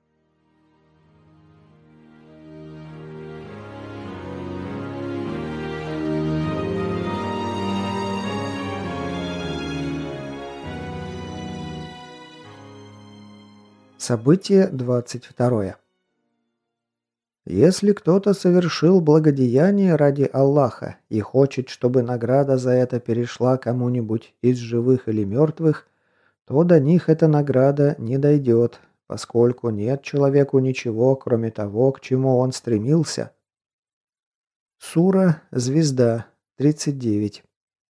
Событие 22. Если кто-то совершил благодеяние ради Аллаха и хочет, чтобы награда за это перешла кому-нибудь из живых или мертвых, то до них эта награда не дойдет, поскольку нет человеку ничего, кроме того, к чему он стремился. Сура «Звезда», 39.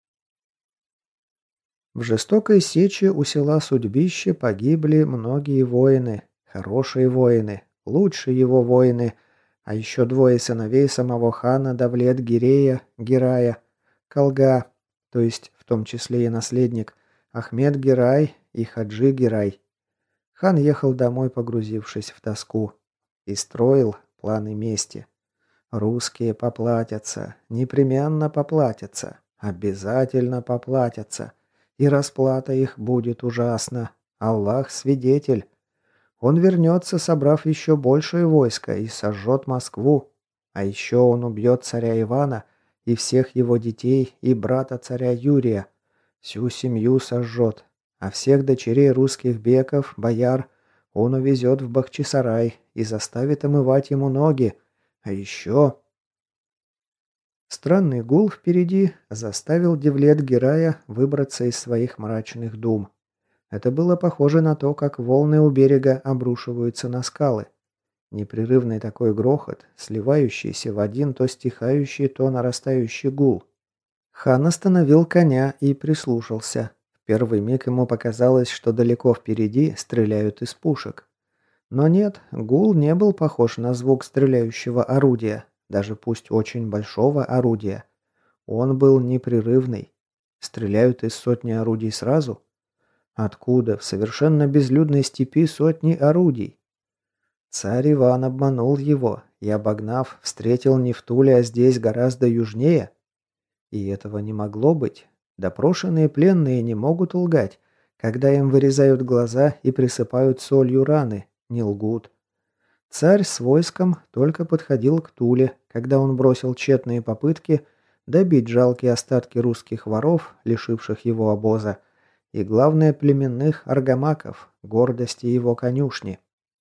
В жестокой сече у села Судьбище погибли многие воины, хорошие воины, лучшие его воины, а еще двое сыновей самого хана Давлет-Гирея, Герая, Колга, то есть в том числе и наследник, Ахмед Герай и Хаджи Герай. Хан ехал домой, погрузившись в тоску, и строил планы мести. Русские поплатятся, непременно поплатятся, обязательно поплатятся. И расплата их будет ужасна. Аллах свидетель. Он вернется, собрав еще большее войско, и сожжет Москву. А еще он убьет царя Ивана и всех его детей, и брата царя Юрия. Всю семью сожжет. А всех дочерей русских беков, бояр, он увезет в Бахчисарай и заставит омывать ему ноги. А еще... Странный гул впереди заставил Девлет-Герая выбраться из своих мрачных дум. Это было похоже на то, как волны у берега обрушиваются на скалы. Непрерывный такой грохот, сливающийся в один то стихающий, то нарастающий гул. Хан остановил коня и прислушался. В первый миг ему показалось, что далеко впереди стреляют из пушек. Но нет, гул не был похож на звук стреляющего орудия, даже пусть очень большого орудия. Он был непрерывный. Стреляют из сотни орудий сразу? Откуда в совершенно безлюдной степи сотни орудий? Царь Иван обманул его и, обогнав, встретил не в Туле, а здесь, гораздо южнее. И этого не могло быть. Допрошенные пленные не могут лгать. Когда им вырезают глаза и присыпают солью раны, не лгут. Царь с войском только подходил к Туле, когда он бросил тщетные попытки добить жалкие остатки русских воров, лишивших его обоза, и, главное, племенных аргамаков, гордости его конюшни.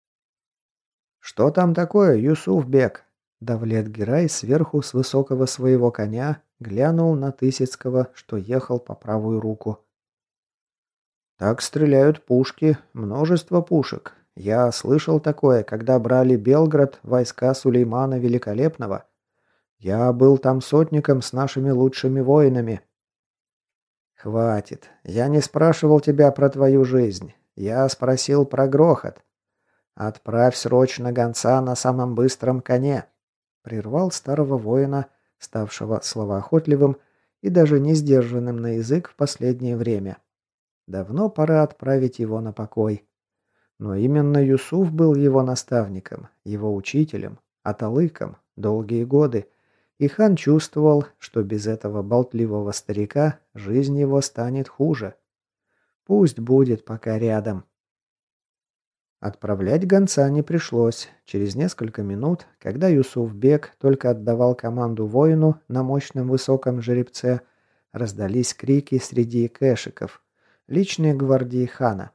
«Что там такое, Юсуф-бек?» Давлет-Герай сверху с высокого своего коня глянул на Тысяцкого, что ехал по правую руку. Так стреляют пушки, множество пушек. Я слышал такое, когда брали Белград войска Сулеймана Великолепного. Я был там сотником с нашими лучшими воинами. Хватит. Я не спрашивал тебя про твою жизнь. Я спросил про грохот. Отправь срочно гонца на самом быстром коне. Прервал старого воина, ставшего словоохотливым и даже не сдержанным на язык в последнее время. Давно пора отправить его на покой. Но именно Юсуф был его наставником, его учителем, аталыком долгие годы, и хан чувствовал, что без этого болтливого старика жизнь его станет хуже. Пусть будет пока рядом. Отправлять гонца не пришлось. Через несколько минут, когда Юсуфбек только отдавал команду воину на мощном высоком жеребце, раздались крики среди кэшиков, личной гвардии хана.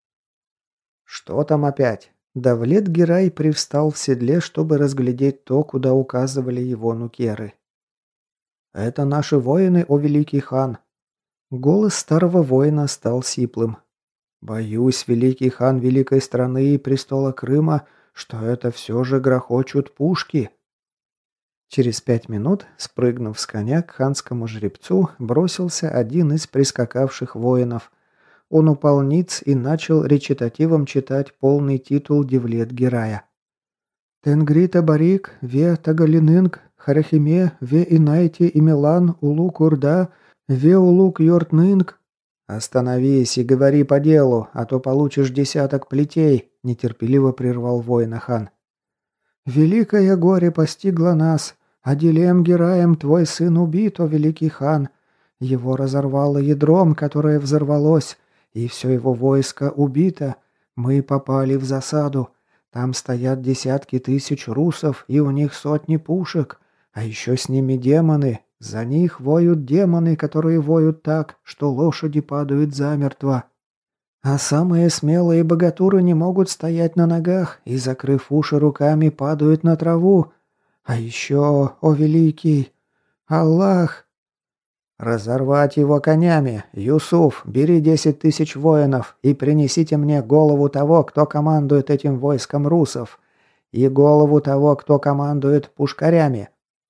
«Что там опять?» Давлет Герай привстал в седле, чтобы разглядеть то, куда указывали его нукеры. «Это наши воины, о великий хан!» Голос старого воина стал сиплым. «Боюсь, великий хан великой страны и престола Крыма, что это все же грохочут пушки!» Через 5 минут, спрыгнув с коня к ханскому жребцу, бросился один из прискакавших воинов. Он упал ниц и начал речитативом читать полный титул Девлет Герая. «Тенгрита Барик, Ве Тагалинынг, Харахиме, Ве Инайте и Милан, Улук Урда, Ве Улук Йортнынг». «Остановись и говори по делу, а то получишь десяток плетей», – нетерпеливо прервал воина хан. «Великое горе постигло нас. Адилем Гераем твой сын убит, о великий хан. Его разорвало ядром, которое взорвалось, и все его войско убито. Мы попали в засаду. Там стоят десятки тысяч русов, и у них сотни пушек. А еще с ними демоны. За них воют демоны, которые воют так, что лошади падают замертво. А самые смелые богатуры не могут стоять на ногах и, закрыв уши руками, падают на траву. А еще, о великий, Аллах!» «Разорвать его конями! Юсуф, бери 10 тысяч воинов и принесите мне голову того, кто командует этим войском русов, и голову того, кто командует пушкарями!»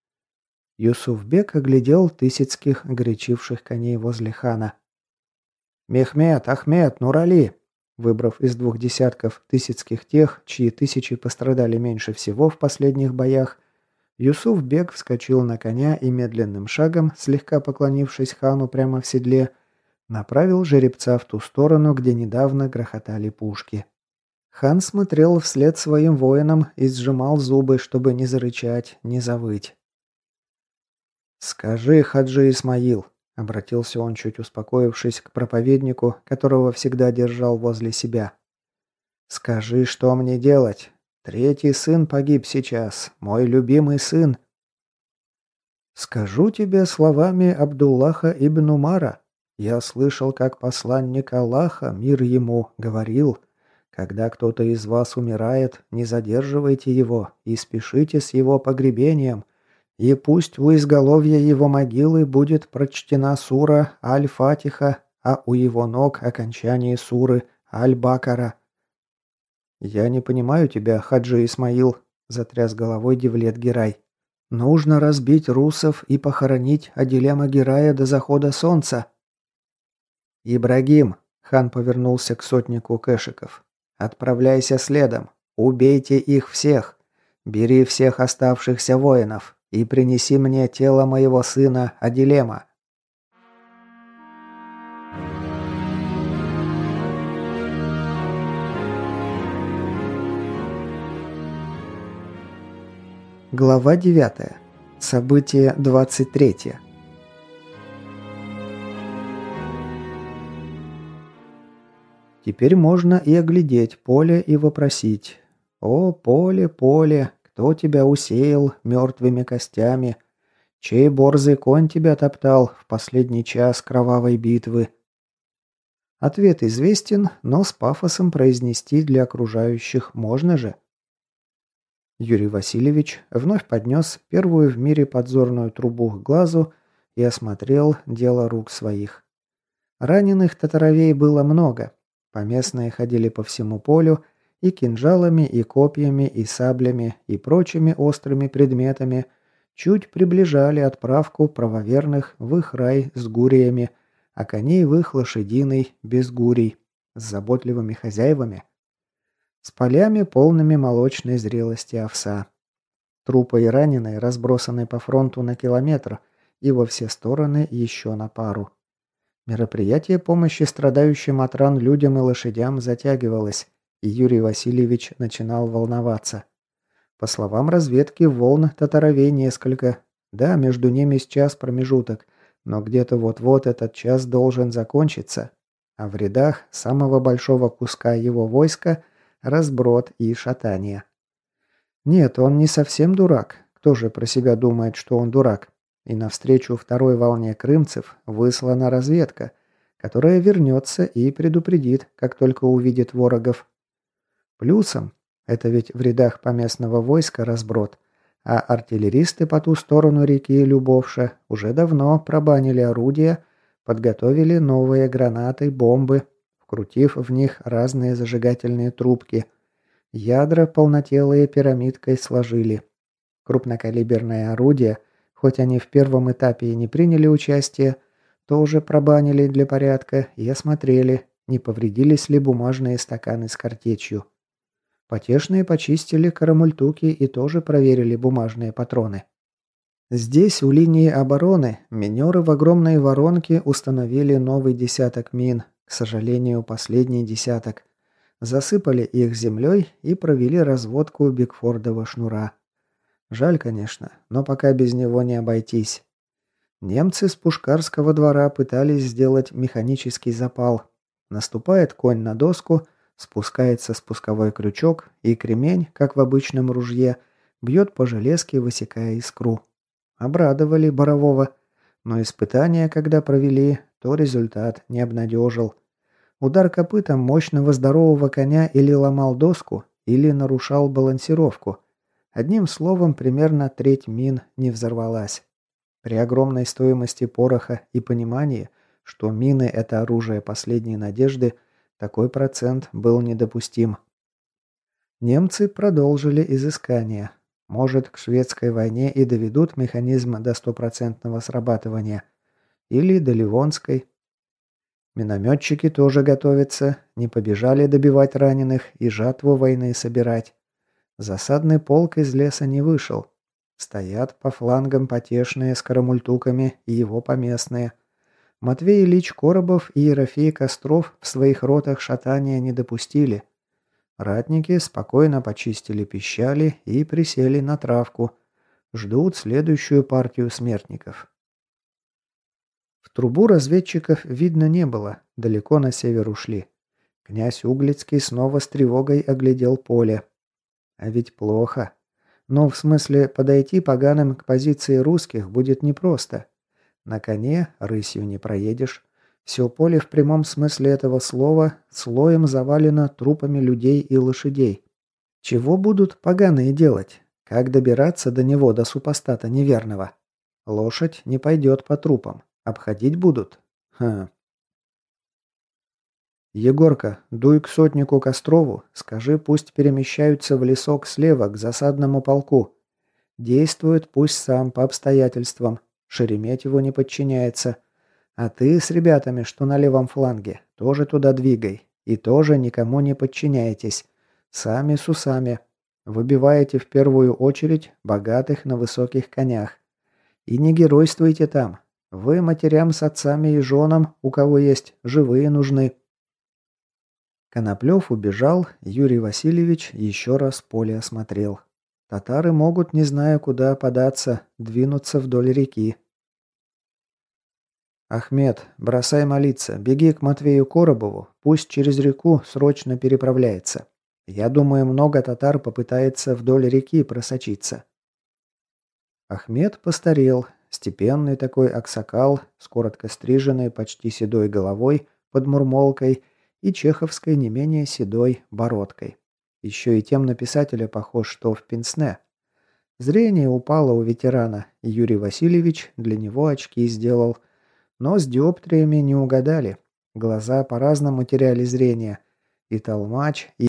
Юсуфбек оглядел тысяцких горячивших коней возле хана. «Мехмед, Ахмед, Нурали!» Выбрав из 2 десятков тысяцких тех, чьи тысячи пострадали меньше всего в последних боях, Юсуфбек вскочил на коня и медленным шагом, слегка поклонившись хану прямо в седле, направил жеребца в ту сторону, где недавно грохотали пушки. Хан смотрел вслед своим воинам и сжимал зубы, чтобы не зарычать, не завыть. «Скажи, Хаджи Исмаил», — обратился он, чуть успокоившись, к проповеднику, которого всегда держал возле себя. «Скажи, что мне делать? 3-й сын погиб сейчас, мой любимый сын». «Скажу тебе словами Абдуллаха ибн Умара. Я слышал, как посланник Аллаха, мир ему, говорил, когда кто-то из вас умирает, не задерживайте его и спешите с его погребением, и пусть у изголовья его могилы будет прочтена сура Аль-Фатиха, а у его ног окончание суры Аль-Бакара». «Я не понимаю тебя, Хаджи Исмаил», – затряс головой Девлет Герай. «Нужно разбить русов и похоронить Адилема Герая до захода солнца». «Ибрагим», – хан повернулся к сотнику кэшиков, – «отправляйся следом, убейте их всех, бери всех оставшихся воинов и принеси мне тело моего сына Адилема». Глава 9. Событие 23. Теперь можно и оглядеть поле и вопросить: «О, поле, поле, кто тебя усеял мертвыми костями? Чей борзый конь тебя топтал в последний час кровавой битвы?» Ответ известен, но с пафосом произнести для окружающих можно же. Юрий Васильевич вновь поднес первую в мире подзорную трубу к глазу и осмотрел дело рук своих. Раненых татаровей было много. Поместные ходили по всему полю и кинжалами, и копьями, и саблями, и прочими острыми предметами чуть приближали отправку правоверных в их рай с гуриями, а коней в их лошадиный без гурий, с заботливыми хозяевами, с полями, полными молочной зрелости овса. Трупы и раненые разбросаны по фронту на километр и во все стороны еще на пару. Мероприятие помощи страдающим от ран людям и лошадям затягивалось, и Юрий Васильевич начинал волноваться. По словам разведки, волн татаровей несколько. Да, между ними час промежуток, но где-то вот-вот этот час должен закончиться. А в рядах самого большого куска его войска разброд и шатание. Нет, он не совсем дурак. Кто же про себя думает, что он дурак? И навстречу второй волне крымцев выслана разведка, которая вернется и предупредит, как только увидит ворогов. Плюсом, это ведь в рядах поместного войска разброд, а артиллеристы по ту сторону реки Любовша уже давно пробанили орудия, подготовили новые гранаты, бомбы, вкрутив в них разные зажигательные трубки. Ядра полнотелые пирамидкой сложили. Крупнокалиберные орудия, хоть они в первом этапе и не приняли участие, тоже пробанили для порядка и осмотрели, не повредились ли бумажные стаканы с картечью. Потешные почистили карамультуки и тоже проверили бумажные патроны. Здесь, у линии обороны, минеры в огромной воронке установили новый десяток мин, к сожалению, последний десяток. Засыпали их землей и провели разводку Бигфордова шнура. Жаль, конечно, но пока без него не обойтись. Немцы с Пушкарского двора пытались сделать механический запал. Наступает конь на доску, спускается спусковой крючок, и кремень, как в обычном ружье, бьет по железке, высекая искру. Обрадовали Борового, но испытания, когда провели, то результат не обнадежил. Удар копытом мощного здорового коня или ломал доску, или нарушал балансировку. Одним словом, примерно треть мин не взорвалась. При огромной стоимости пороха и понимании, что мины – это оружие последней надежды, такой процент был недопустим. Немцы продолжили изыскания. Может, к шведской войне и доведут механизм до стопроцентного срабатывания. Или до Ливонской. Минометчики тоже готовятся, не побежали добивать раненых и жатву войны собирать. Засадный полк из леса не вышел. Стоят по флангам потешные с карамультуками и его поместные. Матвей Ильич Коробов и Ерофей Костров в своих ротах шатания не допустили. Ратники спокойно почистили пищали и присели на травку. Ждут следующую партию смертников. В трубу разведчиков видно не было, далеко на север ушли. Князь Углицкий снова с тревогой оглядел поле. А ведь плохо. Ну, в смысле, подойти поганым к позиции русских будет непросто. На коне рысью не проедешь. Все поле в прямом смысле этого слова слоем завалено трупами людей и лошадей. Чего будут поганые делать? Как добираться до него, до супостата неверного? Лошадь не пойдет по трупам. Обходить будут? «Егорка, дуй к сотнику Кострову, скажи, пусть перемещаются в лесок слева, к засадному полку. Действует пусть сам, по обстоятельствам. Шереметьеву не подчиняется. А ты с ребятами, что на левом фланге, тоже туда двигай. И тоже никому не подчиняйтесь. Сами с усами. Выбиваете в первую очередь богатых на высоких конях. И не геройствуйте там. Вы матерям с отцами и женам, у кого есть, живые нужны». Коноплев убежал, Юрий Васильевич еще раз поле осмотрел. Татары могут, не зная куда податься, двинуться вдоль реки. «Ахмед, бросай молиться, беги к Матвею Коробову, пусть через реку срочно переправляется. Я думаю, много татар попытается вдоль реки просочиться». Ахмед постарел, степенный такой аксакал, с коротко стриженной, почти седой головой, под мурмолкой и чеховской не менее седой бородкой. Еще и тем на писателя похож, что в пенсне. Зрение упало у ветерана, и Юрий Васильевич для него очки сделал. Но с диоптриями не угадали. Глаза по-разному теряли зрение. И толмач, и